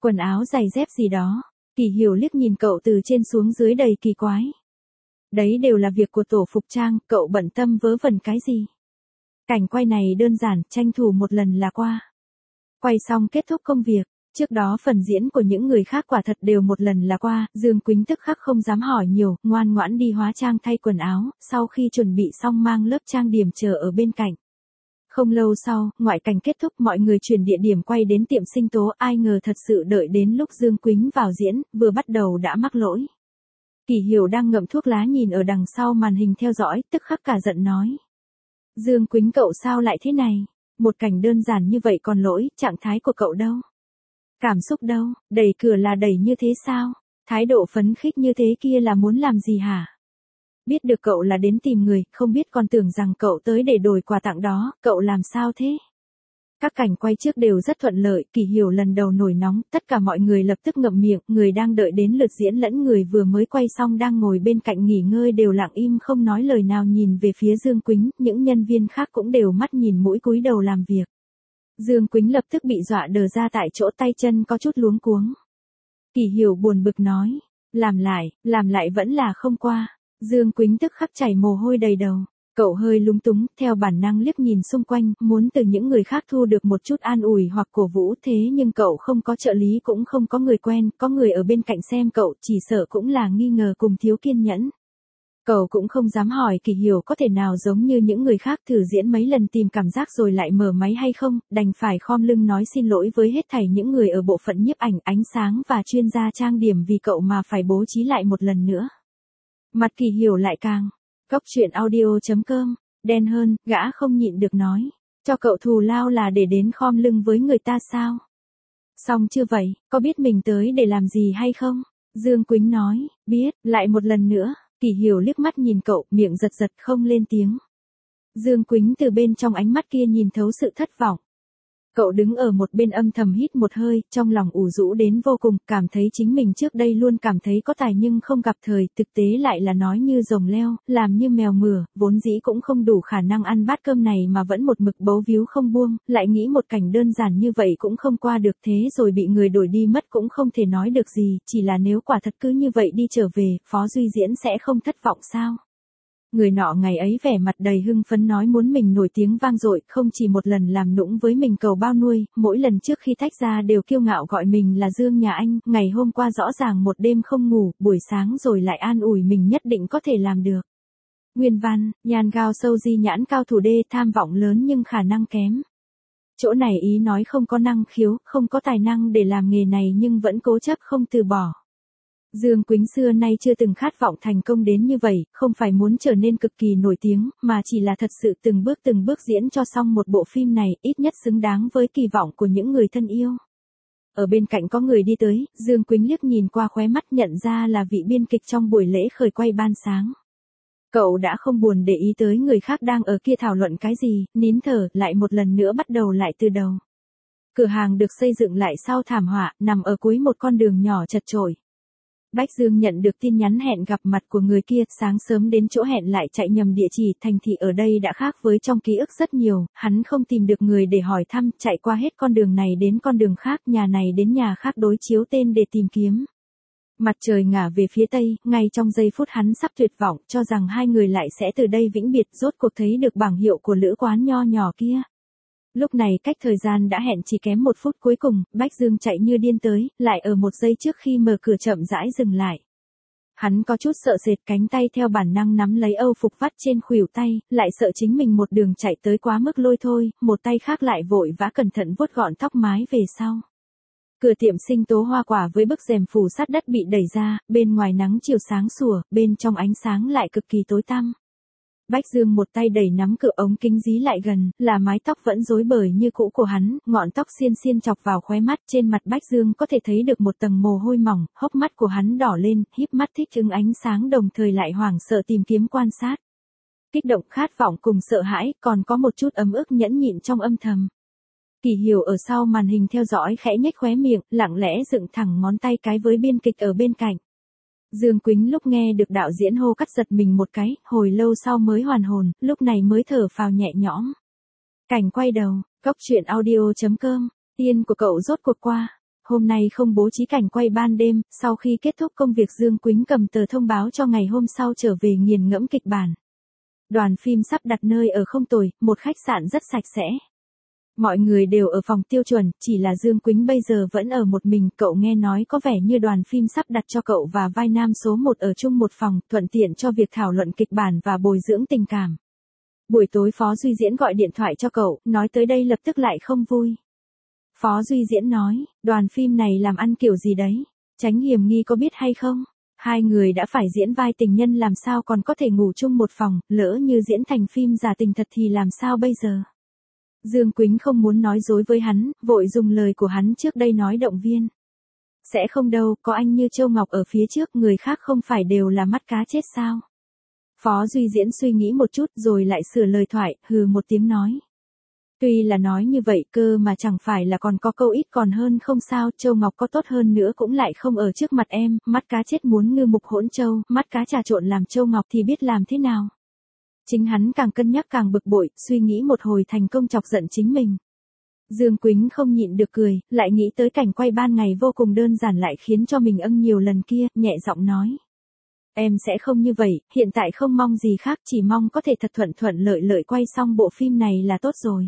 Quần áo giày dép gì đó. Kỳ Hiểu liếc nhìn cậu từ trên xuống dưới đầy kỳ quái. Đấy đều là việc của tổ phục trang, cậu bận tâm vớ vẩn cái gì? Cảnh quay này đơn giản, tranh thủ một lần là qua. Quay xong kết thúc công việc. Trước đó phần diễn của những người khác quả thật đều một lần là qua, Dương Quýnh tức khắc không dám hỏi nhiều, ngoan ngoãn đi hóa trang thay quần áo, sau khi chuẩn bị xong mang lớp trang điểm chờ ở bên cạnh. Không lâu sau, ngoại cảnh kết thúc mọi người chuyển địa điểm quay đến tiệm sinh tố, ai ngờ thật sự đợi đến lúc Dương Quýnh vào diễn, vừa bắt đầu đã mắc lỗi. Kỳ Hiểu đang ngậm thuốc lá nhìn ở đằng sau màn hình theo dõi, tức khắc cả giận nói. Dương Quýnh cậu sao lại thế này? Một cảnh đơn giản như vậy còn lỗi, trạng thái của cậu đâu? Cảm xúc đâu, đẩy cửa là đẩy như thế sao? Thái độ phấn khích như thế kia là muốn làm gì hả? Biết được cậu là đến tìm người, không biết còn tưởng rằng cậu tới để đổi quà tặng đó, cậu làm sao thế? Các cảnh quay trước đều rất thuận lợi, Kỳ Hiểu lần đầu nổi nóng, tất cả mọi người lập tức ngậm miệng, người đang đợi đến lượt diễn lẫn người vừa mới quay xong đang ngồi bên cạnh nghỉ ngơi đều lặng im không nói lời nào nhìn về phía Dương Quýnh, những nhân viên khác cũng đều mắt nhìn mũi cúi đầu làm việc. Dương Quýnh lập tức bị dọa đờ ra tại chỗ, tay chân có chút luống cuống. Kỳ Hiểu buồn bực nói, làm lại vẫn là không qua. Dương Quýnh tức khắc chảy mồ hôi đầy đầu. Cậu hơi lúng túng, theo bản năng liếc nhìn xung quanh, muốn từ những người khác thu được một chút an ủi hoặc cổ vũ, thế nhưng cậu không có trợ lý cũng không có người quen, có người ở bên cạnh xem cậu, chỉ sợ cũng là nghi ngờ cùng thiếu kiên nhẫn. Cậu cũng không dám hỏi Kỳ Hiểu có thể nào giống như những người khác thử diễn mấy lần tìm cảm giác rồi lại mở máy hay không, đành phải khom lưng nói xin lỗi với hết thảy những người ở bộ phận nhiếp ảnh, ánh sáng và chuyên gia trang điểm vì cậu mà phải bố trí lại một lần nữa. Mặt Kỳ Hiểu lại càng. Góc truyện audio.com, đen hơn, gã không nhịn được nói. Cho cậu thù lao là để đến khom lưng với người ta sao? Xong chưa vậy, có biết mình tới để làm gì hay không? Dương Quýnh nói, biết, lại một lần nữa. Kỳ Hiểu liếc mắt nhìn cậu, miệng giật giật không lên tiếng. Dương Quýnh từ bên trong ánh mắt kia nhìn thấu sự thất vọng. Cậu đứng ở một bên âm thầm hít một hơi, trong lòng ủ rũ đến vô cùng, cảm thấy chính mình trước đây luôn cảm thấy có tài nhưng không gặp thời, thực tế lại là nói như rồng leo, làm như mèo mửa, vốn dĩ cũng không đủ khả năng ăn bát cơm này mà vẫn một mực bấu víu không buông, lại nghĩ một cảnh đơn giản như vậy cũng không qua được, thế rồi bị người đổi đi mất cũng không thể nói được gì, chỉ là nếu quả thật cứ như vậy đi trở về, Phó Duy Diễn sẽ không thất vọng sao? Người nọ ngày ấy vẻ mặt đầy hưng phấn nói muốn mình nổi tiếng vang dội, không chỉ một lần làm nũng với mình cầu bao nuôi, mỗi lần trước khi tách ra đều kiêu ngạo gọi mình là Dương nhà anh, ngày hôm qua rõ ràng một đêm không ngủ, buổi sáng rồi lại an ủi mình nhất định có thể làm được. Nguyên văn, nhàn gao sâu di nhãn cao thủ đê, tham vọng lớn nhưng khả năng kém. Chỗ này ý nói không có năng khiếu, không có tài năng để làm nghề này nhưng vẫn cố chấp không từ bỏ. Dương Quýnh xưa nay chưa từng khát vọng thành công đến như vậy, không phải muốn trở nên cực kỳ nổi tiếng, mà chỉ là thật sự từng bước diễn cho xong một bộ phim này, ít nhất xứng đáng với kỳ vọng của những người thân yêu. Ở bên cạnh có người đi tới, Dương Quýnh liếc nhìn qua khóe mắt nhận ra là vị biên kịch trong buổi lễ khởi quay ban sáng. Cậu đã không buồn để ý tới người khác đang ở kia thảo luận cái gì, nín thở, lại một lần nữa bắt đầu lại từ đầu. Cửa hàng được xây dựng lại sau thảm họa, nằm ở cuối một con đường nhỏ chật chội. Bách Dương nhận được tin nhắn hẹn gặp mặt của người kia, sáng sớm đến chỗ hẹn lại chạy nhầm địa chỉ, thành thị ở đây đã khác với trong ký ức rất nhiều, hắn không tìm được người để hỏi thăm, chạy qua hết con đường này đến con đường khác, nhà này đến nhà khác đối chiếu tên để tìm kiếm. Mặt trời ngả về phía tây, ngay trong giây phút hắn sắp tuyệt vọng, cho rằng hai người lại sẽ từ đây vĩnh biệt, rốt cuộc thấy được bảng hiệu của lữ quán nho nhỏ kia. Lúc này cách thời gian đã hẹn chỉ kém 1 phút cuối cùng, Bách Dương chạy như điên tới, lại ở 1 giây trước khi mở cửa chậm rãi dừng lại. Hắn có chút sợ sệt, cánh tay theo bản năng nắm lấy âu phục vắt trên khuỷu tay, lại sợ chính mình một đường chạy tới quá mức lôi thôi, một tay khác lại vội vã cẩn thận vuốt gọn tóc mái về sau. Cửa tiệm sinh tố hoa quả với bức rèm phủ sát đất bị đẩy ra, bên ngoài nắng chiều sáng sủa, bên trong ánh sáng lại cực kỳ tối tăm. Bách Dương một tay đẩy nắm cửa ống kính dí lại gần, là mái tóc vẫn rối bời như cũ của hắn, ngọn tóc xiên xiên chọc vào khóe mắt, trên mặt Bách Dương có thể thấy được một tầng mồ hôi mỏng, hốc mắt của hắn đỏ lên, híp mắt thích ứng ánh sáng đồng thời lại hoảng sợ tìm kiếm quan sát. Kích động khát vọng cùng sợ hãi, còn có một chút ấm ức nhẫn nhịn trong âm thầm. Kỳ Hiểu ở sau màn hình theo dõi khẽ nhếch khóe miệng, lặng lẽ dựng thẳng ngón tay cái với biên kịch ở bên cạnh. Dương Quýnh lúc nghe được đạo diễn hô cắt giật mình một cái, hồi lâu sau mới hoàn hồn, lúc này mới thở phào nhẹ nhõm. Cảnh quay đầu, góc truyện audio.com, tiên của cậu rốt cuộc qua. hôm nay không bố trí cảnh quay ban đêm, sau khi kết thúc công việc Dương Quýnh cầm tờ thông báo cho ngày hôm sau trở về nghiền ngẫm kịch bản. Đoàn phim sắp đặt nơi ở không tồi, một khách sạn rất sạch sẽ. Mọi người đều ở phòng tiêu chuẩn, chỉ là Dương Quýnh bây giờ vẫn ở một mình, cậu nghe nói có vẻ như đoàn phim sắp đặt cho cậu và vai nam số 1 ở chung một phòng, thuận tiện cho việc thảo luận kịch bản và bồi dưỡng tình cảm. Buổi tối Phó Duy Diễn gọi điện thoại cho cậu, nói tới đây lập tức lại không vui. Phó Duy Diễn nói, đoàn phim này làm ăn kiểu gì đấy, Tránh hiểm nghi có biết hay không? Hai người đã phải diễn vai tình nhân làm sao còn có thể ngủ chung một phòng, lỡ như diễn thành phim giả tình thật thì làm sao bây giờ? Dương Quýnh không muốn nói dối với hắn, vội dùng lời của hắn trước đây nói động viên. Sẽ không đâu, có anh như Châu Ngọc ở phía trước, người khác không phải đều là mắt cá chết sao? Phó Duy Diễn suy nghĩ một chút rồi lại sửa lời thoại, hừ một tiếng nói. Tuy là nói như vậy cơ mà chẳng phải là còn có câu ít còn hơn không sao, Châu Ngọc có tốt hơn nữa cũng lại không ở trước mặt em, mắt cá chết muốn ngư mục hỗn châu, mắt cá trà trộn làm Châu Ngọc thì biết làm thế nào. Chính hắn càng cân nhắc càng bực bội, suy nghĩ một hồi thành công chọc giận chính mình. Dương Quýnh không nhịn được cười, lại nghĩ tới cảnh quay ban ngày vô cùng đơn giản lại khiến cho mình âng nhiều lần kia, nhẹ giọng nói. Em sẽ không như vậy, hiện tại không mong gì khác, chỉ mong có thể thật thuận thuận lợi lợi quay xong bộ phim này là tốt rồi.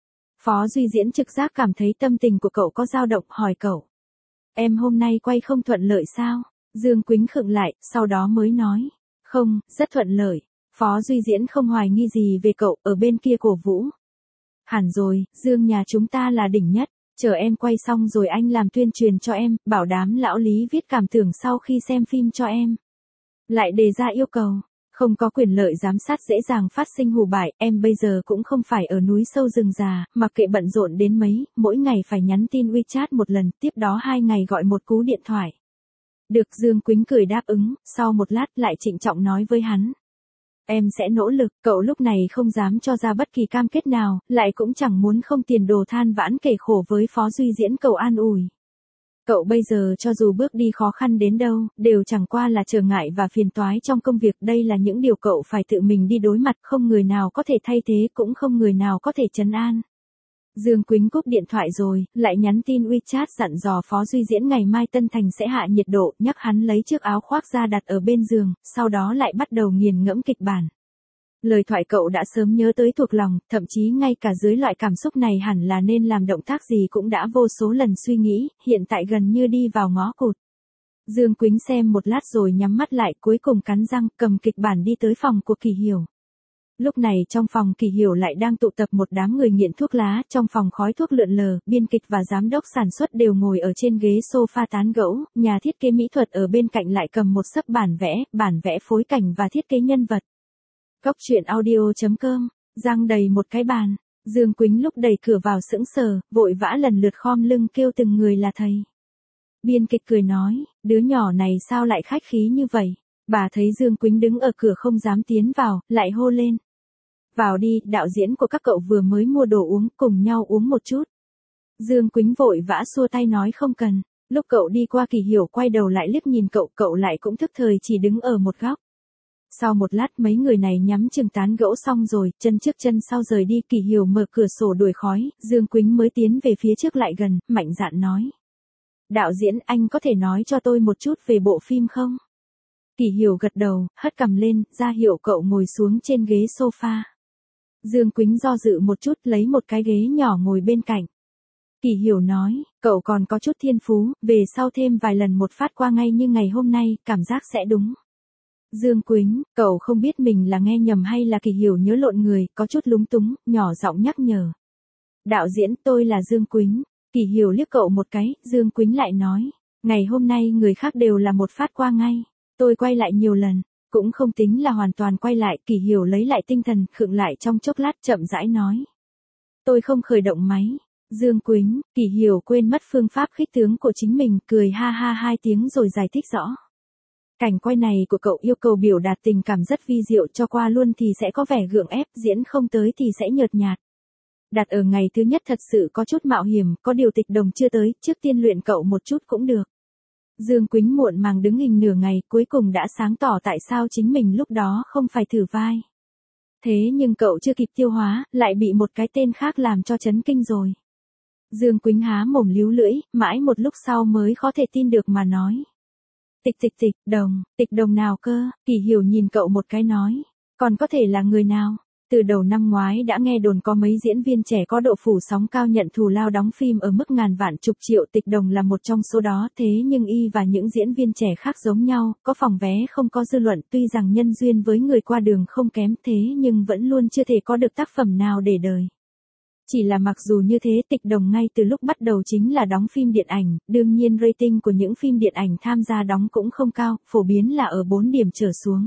Phó Duy Diễn trực giác cảm thấy tâm tình của cậu có dao động, hỏi cậu. Em hôm nay quay không thuận lợi sao? Dương Quýnh khựng lại, sau đó mới nói. Không, rất thuận lợi. Phó Duy Diễn không hoài nghi gì về cậu, ở bên kia cổ vũ. Hẳn rồi, Dương nhà chúng ta là đỉnh nhất, chờ em quay xong rồi anh làm tuyên truyền cho em, bảo đảm lão Lý viết cảm tưởng sau khi xem phim cho em. Lại đề ra yêu cầu, không có quyền lợi giám sát dễ dàng phát sinh hù bại, em bây giờ cũng không phải ở núi sâu rừng già, mặc kệ bận rộn đến mấy, mỗi ngày phải nhắn tin WeChat một lần, tiếp đó 2 ngày gọi một cú điện thoại. Được, Dương Quýnh cười đáp ứng, sau một lát lại trịnh trọng nói với hắn. Em sẽ nỗ lực, cậu lúc này không dám cho ra bất kỳ cam kết nào, lại cũng chẳng muốn không tiền đồ than vãn kể khổ với Phó Duy Diễn cầu an ủi. Cậu bây giờ cho dù bước đi khó khăn đến đâu, đều chẳng qua là trở ngại và phiền toái trong công việc, đây là những điều cậu phải tự mình đi đối mặt, không người nào có thể thay thế, cũng không người nào có thể trấn an. Dương Quýnh cúp điện thoại rồi, lại nhắn tin WeChat dặn dò Phó Duy Diễn ngày mai Tân Thành sẽ hạ nhiệt độ, nhắc hắn lấy chiếc áo khoác ra đặt ở bên giường, sau đó lại bắt đầu nghiền ngẫm kịch bản. Lời thoại cậu đã sớm nhớ tới thuộc lòng, thậm chí ngay cả dưới loại cảm xúc này hẳn là nên làm động tác gì cũng đã vô số lần suy nghĩ, hiện tại gần như đi vào ngõ cụt. Dương Quýnh xem một lát rồi nhắm mắt lại, cuối cùng cắn răng cầm kịch bản đi tới phòng của Kỳ Hiểu. Lúc này trong phòng Kỳ Hiểu lại đang tụ tập một đám người nghiện thuốc lá, trong phòng khói thuốc lượn lờ, biên kịch và giám đốc sản xuất đều ngồi ở trên ghế sofa tán gẫu, nhà thiết kế mỹ thuật ở bên cạnh lại cầm một xấp bản vẽ phối cảnh và thiết kế nhân vật. Cốc truyện audio.com, giăng đầy một cái bàn, Dương Quýnh lúc đẩy cửa vào sững sờ, vội vã lần lượt khom lưng kêu từng người là thầy. Biên kịch cười nói, đứa nhỏ này sao lại khách khí như vậy? Bà thấy Dương Quýnh đứng ở cửa không dám tiến vào, lại hô lên. Vào đi, đạo diễn của các cậu vừa mới mua đồ uống, cùng nhau uống một chút. Dương Quýnh vội vã xua tay nói không cần, lúc cậu đi qua Kỳ Hiểu quay đầu lại liếc nhìn cậu lại cũng thức thời chỉ đứng ở một góc. Sau một lát mấy người này nhắm chừng tán gẫu xong rồi, chân trước chân sau rời đi, Kỳ Hiểu mở cửa sổ đuổi khói, Dương Quýnh mới tiến về phía trước lại gần, mạnh dạn nói. Đạo diễn, anh có thể nói cho tôi một chút về bộ phim không? Kỳ Hiểu gật đầu, hất cằm lên, ra hiệu cậu ngồi xuống trên ghế sofa. Dương Quýnh do dự một chút lấy một cái ghế nhỏ ngồi bên cạnh. Kỳ Hiểu nói, cậu còn có chút thiên phú, về sau thêm vài lần một phát qua ngay như ngày hôm nay, cảm giác sẽ đúng. Dương Quýnh, cậu không biết mình là nghe nhầm hay là Kỳ Hiểu nhớ lộn người, có chút lúng túng, nhỏ giọng nhắc nhở. Đạo diễn, tôi là Dương Quýnh. Kỳ Hiểu liếc cậu một cái, Dương Quýnh lại nói, ngày hôm nay người khác đều là một phát qua ngay, tôi quay lại nhiều lần, cũng không tính là hoàn toàn quay lại. Kỳ Hiểu lấy lại tinh thần, khựng lại trong chốc lát chậm rãi nói. Tôi không khởi động máy. Dương Quýnh, Kỳ Hiểu quên mất phương pháp khích tướng của chính mình, cười ha ha 2 tiếng rồi giải thích rõ. Cảnh quay này của cậu yêu cầu biểu đạt tình cảm rất vi diệu, cho qua luôn thì sẽ có vẻ gượng ép, diễn không tới thì sẽ nhợt nhạt. Đặt ở ngày thứ nhất thật sự có chút mạo hiểm, có điều tịch đồng chưa tới, trước tiên luyện cậu một chút cũng được. Dương Quýnh muộn màng đứng hình nửa ngày, cuối cùng đã sáng tỏ tại sao chính mình lúc đó không phải thử vai. Thế nhưng cậu chưa kịp tiêu hóa, lại bị một cái tên khác làm cho chấn kinh rồi. Dương Quýnh há mồm líu lưỡi, mãi một lúc sau mới có thể tin được mà nói. Tịch đồng nào cơ? Kỳ Hiểu nhìn cậu một cái nói. Còn có thể là người nào? Từ đầu năm ngoái đã nghe đồn có mấy diễn viên trẻ có độ phủ sóng cao nhận thù lao đóng phim ở mức ngàn vạn chục triệu, Tịch Đồng là một trong số đó. Thế nhưng y và những diễn viên trẻ khác giống nhau, có phòng vé không có dư luận, tuy rằng nhân duyên với người qua đường không kém thế nhưng vẫn luôn chưa thể có được tác phẩm nào để đời. Chỉ là mặc dù như thế, Tịch Đồng ngay từ lúc bắt đầu chính là đóng phim điện ảnh, đương nhiên rating của những phim điện ảnh tham gia đóng cũng không cao, phổ biến là ở 4 điểm trở xuống.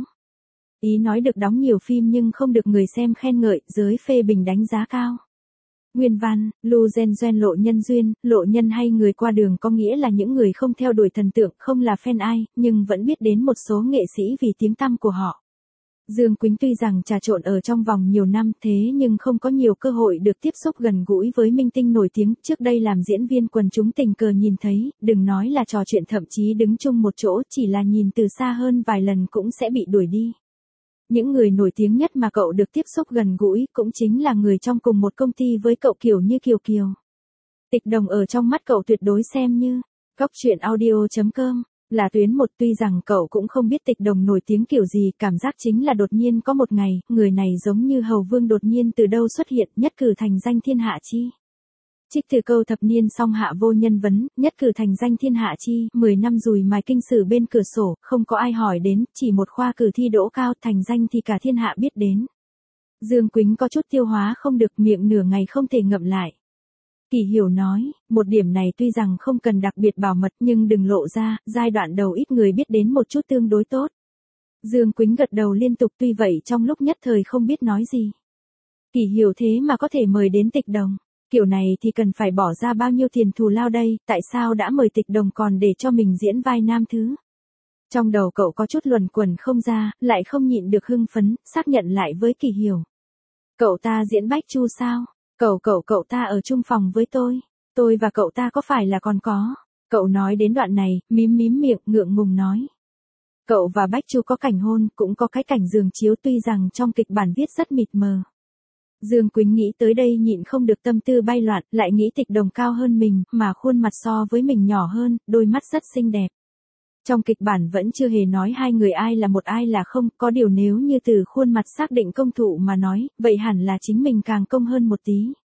Ý nói được đóng nhiều phim nhưng không được người xem khen ngợi, giới phê bình đánh giá cao. Nguyên văn, Lu Gen lộ nhân duyên, lộ nhân hay người qua đường có nghĩa là những người không theo đuổi thần tượng, không là fan ai, nhưng vẫn biết đến một số nghệ sĩ vì tiếng tăm của họ. Dương Quýnh tuy rằng trà trộn ở trong vòng nhiều năm thế nhưng không có nhiều cơ hội được tiếp xúc gần gũi với minh tinh nổi tiếng, trước đây làm diễn viên quần chúng tình cờ nhìn thấy, đừng nói là trò chuyện thậm chí đứng chung một chỗ, chỉ là nhìn từ xa hơn vài lần cũng sẽ bị đuổi đi. Những người nổi tiếng nhất mà cậu được tiếp xúc gần gũi cũng chính là người trong cùng một công ty với cậu kiểu như Kiều. Tịch Đồng ở trong mắt cậu tuyệt đối xem như Cóc Truyện Audio.com là tuyến một, tuy rằng cậu cũng không biết Tịch Đồng nổi tiếng kiểu gì, cảm giác chính là đột nhiên có một ngày, người này giống như hầu vương đột nhiên từ đâu xuất hiện, nhất cử thành danh thiên hạ chi. Trích từ câu thập niên song hạ vô nhân vấn, nhất cử thành danh thiên hạ chi, 10 năm dùi mài kinh sử bên cửa sổ, không có ai hỏi đến, chỉ một khoa cử thi đỗ cao, thành danh thì cả thiên hạ biết đến. Dương Quýnh có chút tiêu hóa không được, miệng nửa ngày không thể ngậm lại. Kỳ Hiểu nói, một điểm này tuy rằng không cần đặc biệt bảo mật nhưng đừng lộ ra, giai đoạn đầu ít người biết đến một chút tương đối tốt. Dương Quýnh gật đầu liên tục, tuy vậy trong lúc nhất thời không biết nói gì. Kỳ Hiểu thế mà có thể mời đến Tịch Đồng. Kiểu này thì cần phải bỏ ra bao nhiêu tiền thù lao đây, tại sao đã mời Tịch Đồng còn để cho mình diễn vai nam thứ. Trong đầu cậu có chút luẩn quẩn không ra, lại không nhịn được hưng phấn, xác nhận lại với Kỳ Hiểu. Cậu ta diễn Bách Chu sao? Cậu ta ở chung phòng với tôi và cậu ta có phải là còn có. Cậu nói đến đoạn này, mím miệng, ngượng ngùng nói. Cậu và Bách Chu có cảnh hôn, cũng có cái cảnh giường chiếu, tuy rằng trong kịch bản viết rất mịt mờ. Dương Quýnh nghĩ tới đây nhịn không được tâm tư bay loạn, lại nghĩ Tịch Đồng cao hơn mình, mà khuôn mặt so với mình nhỏ hơn, đôi mắt rất xinh đẹp. Trong kịch bản vẫn chưa hề nói hai người ai là một ai là không, có điều nếu như từ khuôn mặt xác định công thụ mà nói, vậy hẳn là chính mình càng công hơn một tí.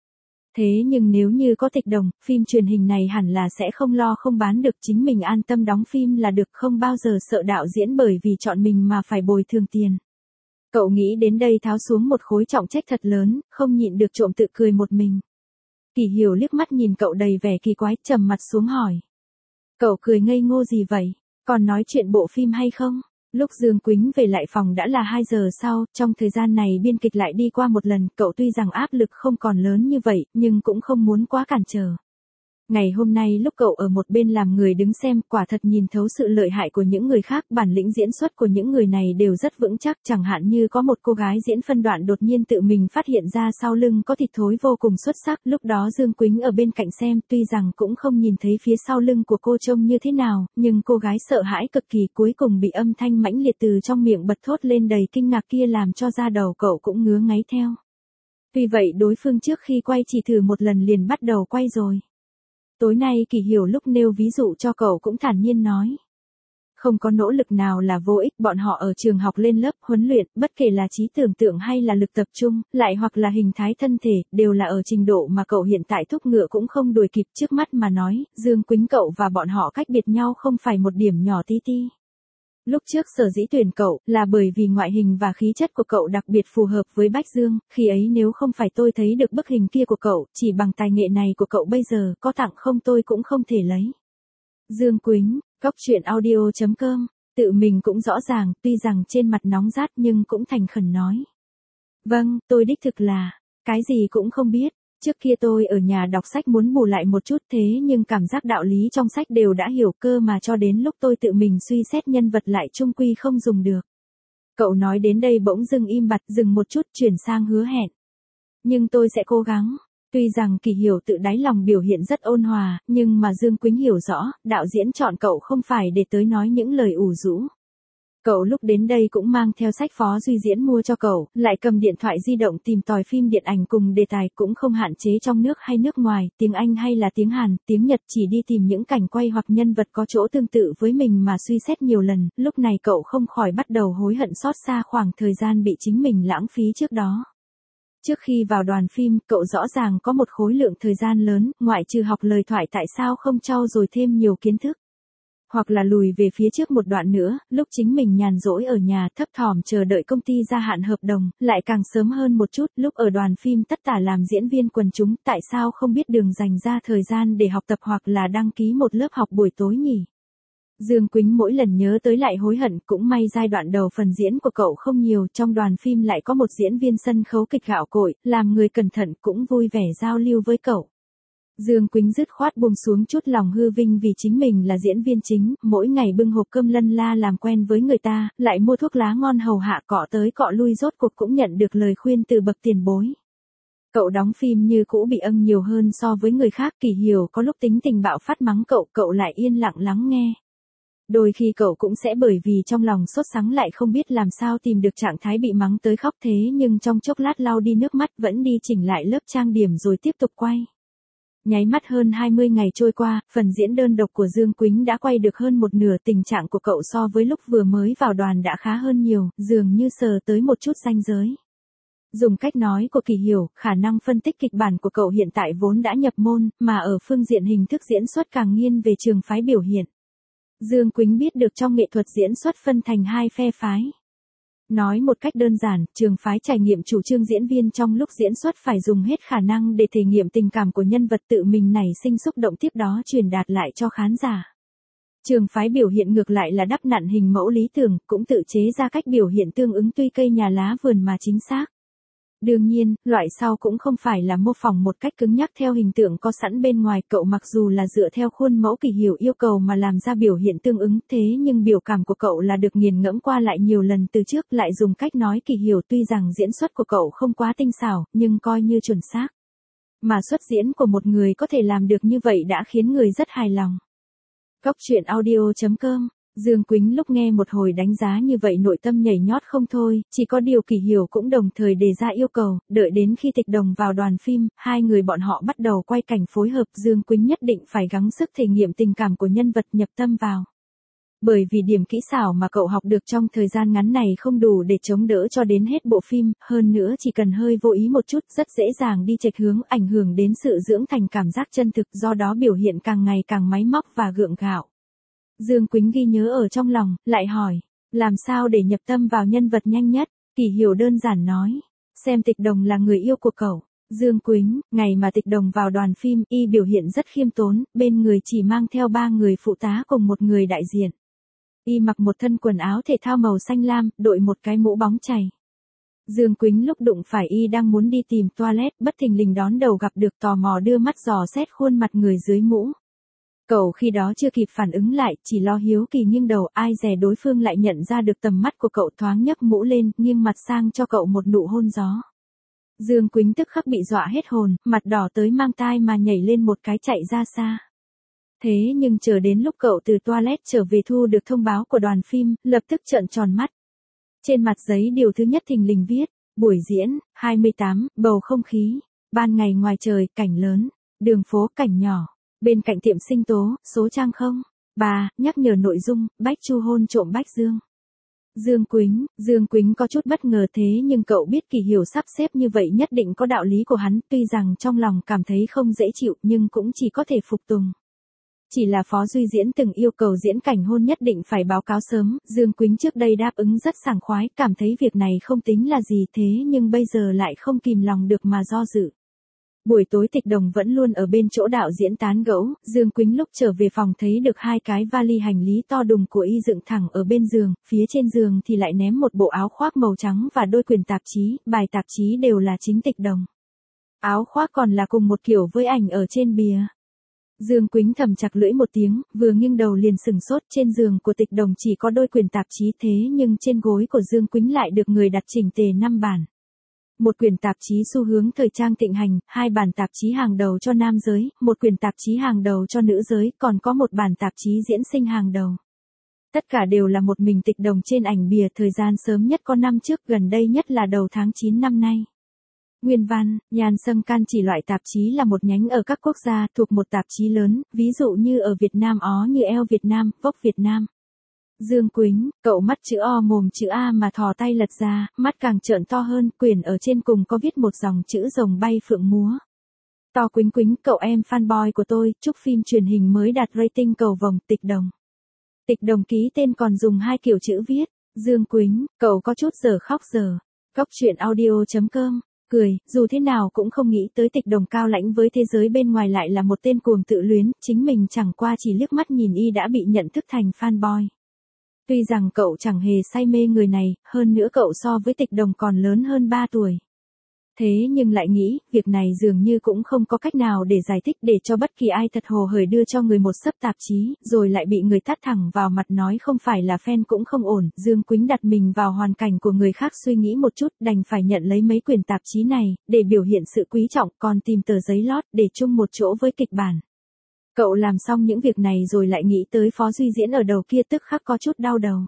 Thế nhưng nếu như có Tịch Đồng, phim truyền hình này hẳn là sẽ không lo không bán được, chính mình an tâm đóng phim là được, không bao giờ sợ đạo diễn bởi vì chọn mình mà phải bồi thường tiền. Cậu nghĩ đến đây tháo xuống một khối trọng trách thật lớn, không nhịn được trộm tự cười một mình. Kỳ Hiểu liếc mắt nhìn cậu đầy vẻ kỳ quái, trầm mặt xuống hỏi. Cậu cười ngây ngô gì vậy? Còn nói chuyện bộ phim hay không? Lúc Dương Quýnh về lại phòng đã là 2 giờ sau, trong thời gian này biên kịch lại đi qua một lần, cậu tuy rằng áp lực không còn lớn như vậy, nhưng cũng không muốn quá cản trở. Ngày hôm nay lúc cậu ở một bên làm người đứng xem, quả thật nhìn thấu sự lợi hại của những người khác, bản lĩnh diễn xuất của những người này đều rất vững chắc, chẳng hạn như có một cô gái diễn phân đoạn đột nhiên tự mình phát hiện ra sau lưng có thịt thối vô cùng xuất sắc, lúc đó Dương Quýnh ở bên cạnh xem, tuy rằng cũng không nhìn thấy phía sau lưng của cô trông như thế nào, nhưng cô gái sợ hãi cực kỳ, cuối cùng bị âm thanh mãnh liệt từ trong miệng bật thốt lên đầy kinh ngạc kia làm cho da đầu cậu cũng ngứa ngáy theo. Tuy vậy đối phương trước khi quay chỉ thử một lần liền bắt đầu quay rồi. Tối nay Kỳ Hiểu lúc nêu ví dụ cho cậu cũng thản nhiên nói. Không có nỗ lực nào là vô ích, bọn họ ở trường học lên lớp huấn luyện, bất kể là trí tưởng tượng hay là lực tập trung, lại hoặc là hình thái thân thể, đều là ở trình độ mà cậu hiện tại thúc ngựa cũng không đuổi kịp, trước mắt mà nói, Dương Quýnh cậu và bọn họ cách biệt nhau không phải một điểm nhỏ tí ti. Lúc trước sở dĩ tuyển cậu, là bởi vì ngoại hình và khí chất của cậu đặc biệt phù hợp với Bách Dương, khi ấy nếu không phải tôi thấy được bức hình kia của cậu, chỉ bằng tài nghệ này của cậu bây giờ, có tặng không tôi cũng không thể lấy. Dương Quýnh, Cóc Truyện Audio.com, tự mình cũng rõ ràng, tuy rằng trên mặt nóng rát nhưng cũng thành khẩn nói. Vâng, tôi đích thực là, cái gì cũng không biết. Trước kia tôi ở nhà đọc sách muốn bù lại một chút thế nhưng cảm giác đạo lý trong sách đều đã hiểu cơ mà cho đến lúc tôi tự mình suy xét nhân vật lại chung quy không dùng được. Cậu nói đến đây bỗng dưng im bặt, dừng một chút chuyển sang hứa hẹn. Nhưng tôi sẽ cố gắng. Tuy rằng Kỳ Hiểu tự đáy lòng biểu hiện rất ôn hòa, nhưng mà Dương Quýnh hiểu rõ, đạo diễn chọn cậu không phải để tới nói những lời ủ rũ. Cậu lúc đến đây cũng mang theo sách Phó Duy Diễn mua cho cậu, lại cầm điện thoại di động tìm tòi phim điện ảnh cùng đề tài, cũng không hạn chế trong nước hay nước ngoài, tiếng Anh hay là tiếng Hàn, tiếng Nhật, chỉ đi tìm những cảnh quay hoặc nhân vật có chỗ tương tự với mình mà suy xét nhiều lần, lúc này cậu không khỏi bắt đầu hối hận xót xa khoảng thời gian bị chính mình lãng phí trước đó. Trước khi vào đoàn phim, cậu rõ ràng có một khối lượng thời gian lớn, ngoại trừ học lời thoại tại sao không trau dồi thêm nhiều kiến thức. Hoặc là lùi về phía trước một đoạn nữa, lúc chính mình nhàn rỗi ở nhà thấp thỏm chờ đợi công ty gia hạn hợp đồng, lại càng sớm hơn một chút, lúc ở đoàn phim tất tả làm diễn viên quần chúng, tại sao không biết đường dành ra thời gian để học tập hoặc là đăng ký một lớp học buổi tối nhỉ? Dương Quýnh mỗi lần nhớ tới lại hối hận, cũng may giai đoạn đầu phần diễn của cậu không nhiều, trong đoàn phim lại có một diễn viên sân khấu kịch gạo cội, làm người cẩn thận cũng vui vẻ giao lưu với cậu. Dương Quýnh dứt khoát buông xuống chút lòng hư vinh vì chính mình là diễn viên chính, mỗi ngày bưng hộp cơm lân la làm quen với người ta, lại mua thuốc lá ngon hầu hạ cọ tới cọ lui, rốt cuộc cũng nhận được lời khuyên từ bậc tiền bối. Cậu đóng phim như cũ bị âng nhiều hơn so với người khác, Kỳ Hiểu có lúc tính tình bạo phát mắng cậu, cậu lại yên lặng lắng nghe. Đôi khi cậu cũng sẽ bởi vì trong lòng sốt sắng lại không biết làm sao tìm được trạng thái bị mắng tới khóc, thế nhưng trong chốc lát lau đi nước mắt vẫn đi chỉnh lại lớp trang điểm rồi tiếp tục quay. Nháy mắt hơn 20 ngày trôi qua, phần diễn đơn độc của Dương Quýnh đã quay được hơn một nửa, tình trạng của cậu so với lúc vừa mới vào đoàn đã khá hơn nhiều, dường như sờ tới một chút ranh giới. Dùng cách nói của Kỳ Hiểu, khả năng phân tích kịch bản của cậu hiện tại vốn đã nhập môn, mà ở phương diện hình thức diễn xuất càng nghiêng về trường phái biểu hiện. Dương Quýnh biết được trong nghệ thuật diễn xuất phân thành hai phe phái. Nói một cách đơn giản, trường phái trải nghiệm chủ trương diễn viên trong lúc diễn xuất phải dùng hết khả năng để thể nghiệm tình cảm của nhân vật tự mình nảy sinh xúc động, tiếp đó truyền đạt lại cho khán giả. Trường phái biểu hiện ngược lại là đắp nặn hình mẫu lý tưởng, cũng tự chế ra cách biểu hiện tương ứng tuy cây nhà lá vườn mà chính xác. Đương nhiên, loại sau cũng không phải là mô phỏng một cách cứng nhắc theo hình tượng có sẵn bên ngoài, cậu mặc dù là dựa theo khuôn mẫu Kỳ Hiểu yêu cầu mà làm ra biểu hiện tương ứng, thế nhưng biểu cảm của cậu là được nghiền ngẫm qua lại nhiều lần từ trước, lại dùng cách nói Kỳ Hiểu, tuy rằng diễn xuất của cậu không quá tinh xảo, nhưng coi như chuẩn xác. Mà xuất diễn của một người có thể làm được như vậy đã khiến người rất hài lòng. Góc truyện audio.com. Dương Quýnh lúc nghe một hồi đánh giá như vậy nội tâm nhảy nhót không thôi, chỉ có điều Kỳ Hiểu cũng đồng thời đề ra yêu cầu, đợi đến khi Tịch Đồng vào đoàn phim, hai người bọn họ bắt đầu quay cảnh phối hợp, Dương Quýnh nhất định phải gắng sức thể nghiệm tình cảm của nhân vật, nhập tâm vào. Bởi vì điểm kỹ xảo mà cậu học được trong thời gian ngắn này không đủ để chống đỡ cho đến hết bộ phim, hơn nữa chỉ cần hơi vô ý một chút rất dễ dàng đi chệch hướng, ảnh hưởng đến sự dưỡng thành cảm giác chân thực, do đó biểu hiện càng ngày càng máy móc và gượng gạo. Dương Quýnh ghi nhớ ở trong lòng, lại hỏi, làm sao để nhập tâm vào nhân vật nhanh nhất? Kỳ Hiểu đơn giản nói, xem Tịch Đồng là người yêu của cậu. Dương Quýnh, ngày mà Tịch Đồng vào đoàn phim, y biểu hiện rất khiêm tốn, bên người chỉ mang theo 3 người phụ tá cùng một người đại diện. Y mặc một thân quần áo thể thao màu xanh lam, đội một cái mũ bóng chày. Dương Quýnh lúc đụng phải y đang muốn đi tìm toilet, bất thình lình đón đầu gặp được, tò mò đưa mắt dò xét khuôn mặt người dưới mũ. Cậu khi đó chưa kịp phản ứng lại, chỉ lo hiếu kỳ nghiêng đầu, ai dè đối phương lại nhận ra được tầm mắt của cậu, thoáng nhấc mũ lên, nghiêng mặt sang cho cậu một nụ hôn gió. Dương Quýnh tức khắc bị dọa hết hồn, mặt đỏ tới mang tai mà nhảy lên một cái chạy ra xa. Thế nhưng chờ đến lúc cậu từ toilet trở về thu được thông báo của đoàn phim, lập tức trợn tròn mắt. Trên mặt giấy điều thứ nhất thình lình viết, buổi diễn, 28, bầu không khí, ban ngày ngoài trời, cảnh lớn, đường phố cảnh nhỏ. Bên cạnh tiệm sinh tố, số trang 03, nhắc nhở nội dung, Bách Chu hôn trộm Bách Dương. Dương Quýnh có chút bất ngờ, thế nhưng cậu biết Kỳ Hiểu sắp xếp như vậy nhất định có đạo lý của hắn, tuy rằng trong lòng cảm thấy không dễ chịu nhưng cũng chỉ có thể phục tùng. Chỉ là Phó Duy Diễn từng yêu cầu diễn cảnh hôn nhất định phải báo cáo sớm, Dương Quýnh trước đây đáp ứng rất sảng khoái, cảm thấy việc này không tính là gì, thế nhưng bây giờ lại không kìm lòng được mà do dự. Buổi tối Tịch Đồng vẫn luôn ở bên chỗ đạo diễn tán gẫu, Dương Quýnh lúc trở về phòng thấy được 2 cái vali hành lý to đùng của y dựng thẳng ở bên giường, phía trên giường thì lại ném một bộ áo khoác màu trắng và đôi quyển tạp chí, bài tạp chí đều là chính Tịch Đồng. Áo khoác còn là cùng một kiểu với ảnh ở trên bìa. Dương Quýnh thầm chặt lưỡi một tiếng, vừa nghiêng đầu liền sừng sốt, trên giường của Tịch Đồng chỉ có đôi quyển tạp chí, thế nhưng trên gối của Dương Quýnh lại được người đặt chỉnh tề 5 bản. Một quyển tạp chí xu hướng thời trang thịnh hành, 2 bản tạp chí hàng đầu cho nam giới, một quyển tạp chí hàng đầu cho nữ giới, còn có một bản tạp chí diễn sinh hàng đầu. Tất cả đều là một mình Tịch Đồng trên ảnh bìa, thời gian sớm nhất có năm trước, gần đây nhất là đầu tháng 9 năm nay. Nguyên văn, Nhan Sâng Can chỉ loại tạp chí là một nhánh ở các quốc gia thuộc một tạp chí lớn, ví dụ như ở Việt Nam Ó như Elle Việt Nam, Vogue Việt Nam. Dương Quýnh, cậu mắt chữ O mồm chữ A mà thò tay lật ra, mắt càng trợn to hơn, quyển ở trên cùng có viết một dòng chữ rồng bay phượng múa. To Quýnh Quýnh, cậu em fanboy của tôi, chúc phim truyền hình mới đạt rating cầu vồng, Tịch Đồng. Tịch Đồng ký tên còn dùng 2 kiểu chữ viết. Dương Quýnh, cậu có chút giờ khóc giờ. Cóc truyện audio.com. Cười, dù thế nào cũng không nghĩ tới Tịch Đồng cao lãnh với thế giới bên ngoài lại là một tên cuồng tự luyến, chính mình chẳng qua chỉ liếc mắt nhìn y đã bị nhận thức thành fanboy. Tuy rằng cậu chẳng hề say mê người này, hơn nữa cậu so với Tịch Đồng còn lớn hơn 3 tuổi. Thế nhưng lại nghĩ, việc này dường như cũng không có cách nào để giải thích để cho bất kỳ ai thật hồ hởi đưa cho người một xấp tạp chí, rồi lại bị người tát thẳng vào mặt nói không phải là fan cũng không ổn. Dương Quýnh đặt mình vào hoàn cảnh của người khác suy nghĩ một chút, đành phải nhận lấy mấy quyển tạp chí này, để biểu hiện sự quý trọng, còn tìm tờ giấy lót để chung một chỗ với kịch bản. Cậu làm xong những việc này rồi lại nghĩ tới Phó Duy Diễn ở đầu kia, tức khắc có chút đau đầu.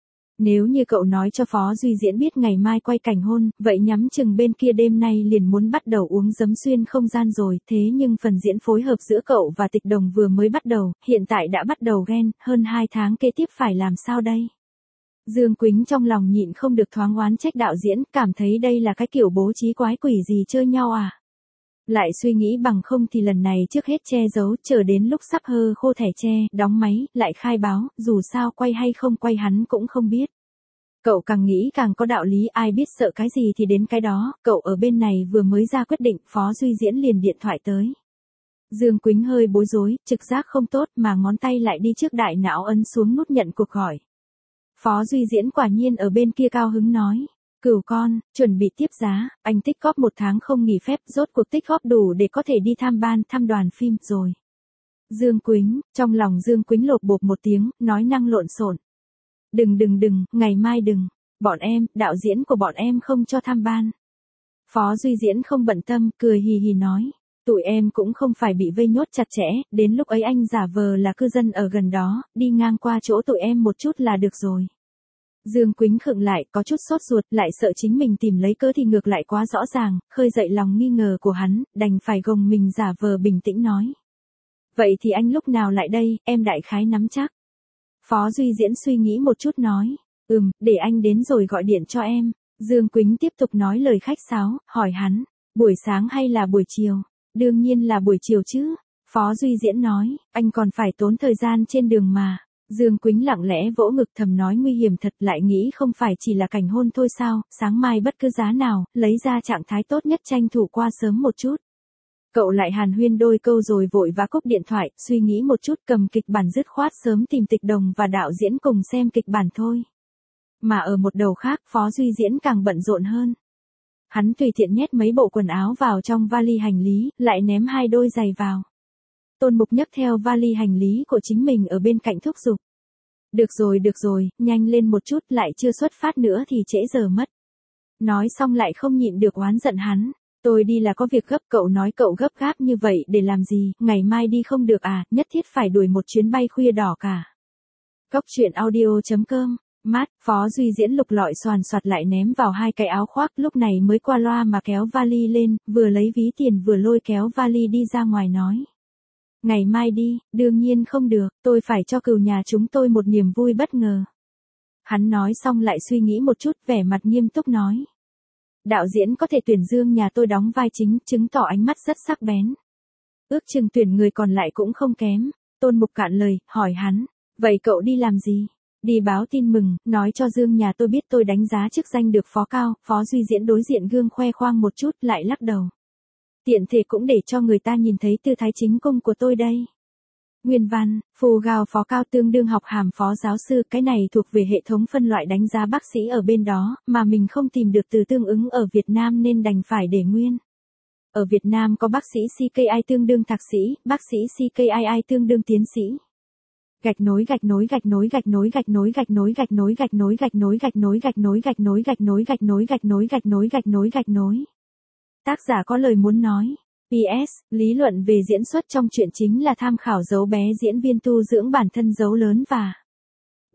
Nếu như cậu nói cho Phó Duy Diễn biết ngày mai quay cảnh hôn, vậy nhắm chừng bên kia đêm nay liền muốn bắt đầu uống giấm xuyên không gian rồi, thế nhưng phần diễn phối hợp giữa cậu và Tịch Đồng vừa mới bắt đầu, hiện tại đã bắt đầu ghen, hơn 2 tháng kế tiếp phải làm sao đây? Dương Quýnh trong lòng nhịn không được thoáng oán trách đạo diễn, cảm thấy đây là cái kiểu bố trí quái quỷ gì chơi nhau à? Lại suy nghĩ bằng không thì lần này trước hết che giấu, chờ đến lúc sắp hơ khô thẻ tre, đóng máy, lại khai báo, dù sao quay hay không quay hắn cũng không biết. Cậu càng nghĩ càng có đạo lý, ai biết sợ cái gì thì đến cái đó, cậu ở bên này vừa mới ra quyết định, Phó Duy Diễn liền điện thoại tới. Dương Quýnh hơi bối rối, trực giác không tốt mà ngón tay lại đi trước đại não ấn xuống nút nhận cuộc gọi. Phó Duy Diễn quả nhiên ở bên kia cao hứng nói. Cửu con, chuẩn bị tiếp giá, anh tích góp 1 tháng không nghỉ phép, rốt cuộc tích góp đủ để có thể đi tham ban, thăm đoàn phim rồi. Dương Quýnh, trong lòng Dương Quýnh lột bột một tiếng, nói năng lộn xộn. Đừng, ngày mai đừng. Bọn em, đạo diễn của bọn em không cho tham ban. Phó Duy Diễn không bận tâm, cười hì hì nói. Tụi em cũng không phải bị vây nhốt chặt chẽ, đến lúc ấy anh giả vờ là cư dân ở gần đó, đi ngang qua chỗ tụi em một chút là được rồi. Dương Quýnh khựng lại, có chút sốt ruột, lại sợ chính mình tìm lấy cớ thì ngược lại quá rõ ràng, khơi dậy lòng nghi ngờ của hắn, đành phải gồng mình giả vờ bình tĩnh nói. Vậy thì anh lúc nào lại đây, em đại khái nắm chắc. Phó Duy Diễn suy nghĩ một chút nói. Để anh đến rồi gọi điện cho em. Dương Quýnh tiếp tục nói lời khách sáo, hỏi hắn. Buổi sáng hay là buổi chiều? Đương nhiên là buổi chiều chứ. Phó Duy Diễn nói, anh còn phải tốn thời gian trên đường mà. Dương Quýnh lặng lẽ vỗ ngực thầm nói nguy hiểm thật, lại nghĩ không phải chỉ là cảnh hôn thôi sao, sáng mai bất cứ giá nào, lấy ra trạng thái tốt nhất tranh thủ qua sớm một chút. Cậu lại hàn huyên đôi câu rồi vội vã cúp điện thoại, suy nghĩ một chút cầm kịch bản dứt khoát sớm tìm Tịch Đồng và đạo diễn cùng xem kịch bản thôi. Mà ở một đầu khác, Phó Duy Diễn càng bận rộn hơn. Hắn tùy tiện nhét mấy bộ quần áo vào trong vali hành lý, lại ném 2 đôi giày vào. Tôn Mục nhấc theo vali hành lý của chính mình ở bên cạnh thúc giục. Được rồi, nhanh lên một chút, lại chưa xuất phát nữa thì trễ giờ mất. Nói xong lại không nhịn được oán giận hắn. Tôi đi là có việc gấp, cậu nói cậu gấp gáp như vậy để làm gì, ngày mai đi không được à, nhất thiết phải đuổi một chuyến bay khuya đỏ cả. Cóc truyện audio.com. Mát, Phó Duy Diễn lục lọi xoàn xoạt lại ném vào 2 cái áo khoác, lúc này mới qua loa mà kéo vali lên, vừa lấy ví tiền vừa lôi kéo vali đi ra ngoài nói. Ngày mai đi, đương nhiên không được, tôi phải cho cừu nhà chúng tôi một niềm vui bất ngờ. Hắn nói xong lại suy nghĩ một chút, vẻ mặt nghiêm túc nói. Đạo diễn có thể tuyển Dương nhà tôi đóng vai chính, chứng tỏ ánh mắt rất sắc bén. Ước chừng tuyển người còn lại cũng không kém. Tôn Mục cạn lời, hỏi hắn, vậy cậu đi làm gì? Đi báo tin mừng, nói cho Dương nhà tôi biết tôi đánh giá chức danh được phó cao. Phó Duy Diễn đối diện gương khoe khoang một chút, lại lắc đầu. Tiện thể cũng để cho người ta nhìn thấy tư thái chính cung của tôi đây. Nguyên văn, phù gào phó cao tương đương học hàm phó giáo sư, cái này thuộc về hệ thống phân loại đánh giá bác sĩ ở bên đó, mà mình không tìm được từ tương ứng ở Việt Nam nên đành phải để nguyên. Ở Việt Nam có bác sĩ CKI tương đương thạc sĩ, bác sĩ CKII tương đương tiến sĩ. Gạch nối. Tác giả có lời muốn nói. PS, lý luận về diễn xuất trong truyện chính là tham khảo dấu bé diễn viên tu dưỡng bản thân dấu lớn và